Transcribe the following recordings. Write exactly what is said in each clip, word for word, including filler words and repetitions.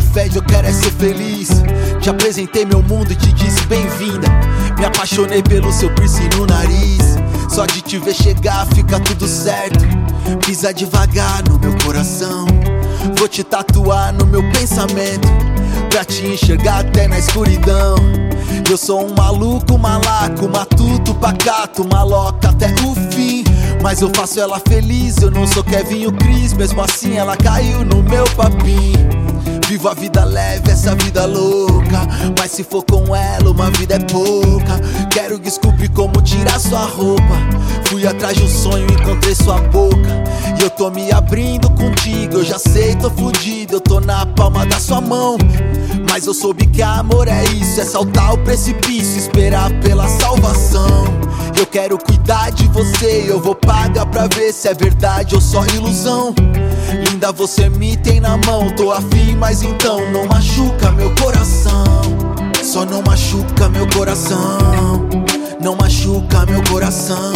fé, eu quero é ser feliz. Te apresentei meu mundo e te disse bem-vinda. Me apaixonei pelo seu piercing no nariz. Só de te ver chegar fica tudo certo. Pisa devagar no meu coração. Vou te tatuar no meu pensamento, pra te enxergar até na escuridão. Eu sou um maluco, malaco, matuto, pacato, maloca até o fim. Mas eu faço ela feliz, eu não sou Kevin ou Chris. Mesmo assim ela caiu no meu papinho. Vivo a vida leve, essa vida louca, mas se for com ela, uma vida é pouca. Quero descobrir como tirar sua roupa. Fui atrás de um sonho, encontrei sua boca. E eu tô me abrindo contigo, eu já sei, tô fudido. Eu tô na palma da sua mão. Mas eu soube que amor é isso, é saltar o precipício, esperar pela salvação. Eu quero cuidar de você, eu vou pagar pra ver se é verdade ou só ilusão. Linda, você me tem na mão, tô afim, mas então não machuca meu coração. Só não machuca meu coração, não machuca meu coração.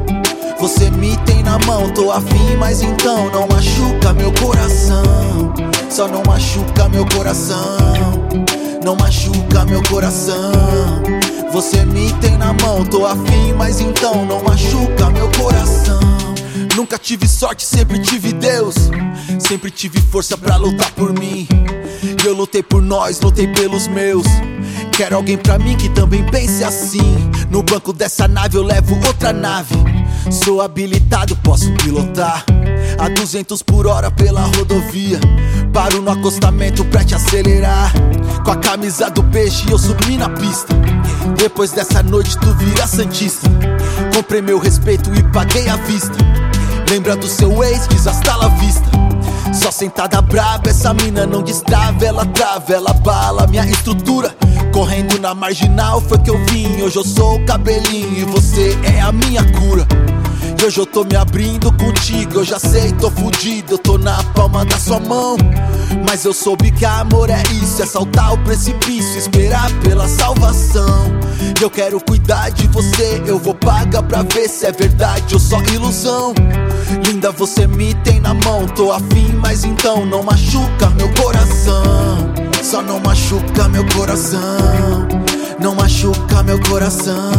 Você me tem na mão, tô afim, mas então não machuca meu coração. Só não machuca meu coração, não machuca meu coração. Você me tem na mão, tô afim, mas então não machuca meu coração. Nunca tive sorte, sempre tive Deus. Sempre tive força pra lutar por mim. E eu lutei por nós, lutei pelos meus. Quero alguém pra mim que também pense assim. No banco dessa nave eu levo outra nave. Sou habilitado, posso pilotar a duzentos por hora pela rodovia. Paro no acostamento pra te acelerar. Com a camisa do peixe eu subi na pista. Depois dessa noite tu vira santista. Comprei meu respeito e paguei à vista. Lembra do seu ex, diz hasta la vista. Só sentada brava, essa mina não destrava. Ela trava, ela bala minha estrutura. Correndo na marginal foi que eu vim. Hoje eu sou o cabelinho e você é a minha cura. E hoje eu tô me abrindo contigo, eu já sei, tô fudido. Eu tô na palma da sua mão. Mas eu soube que amor é isso, é saltar o precipício, esperar pela salvação. E eu quero cuidar de você, eu vou pagar pra ver se é verdade ou só ilusão. Linda, você me tem na mão, tô afim, mas então não machuca meu coração. Só não machuca meu coração, não machuca meu coração.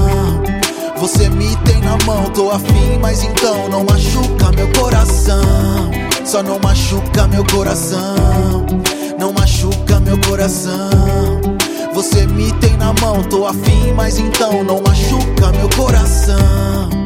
Você me tem na mão, tô afim, mas então não machuca meu coração. Só não machuca meu coração, não machuca meu coração. Você me tem na mão, tô afim, mas então não machuca meu coração.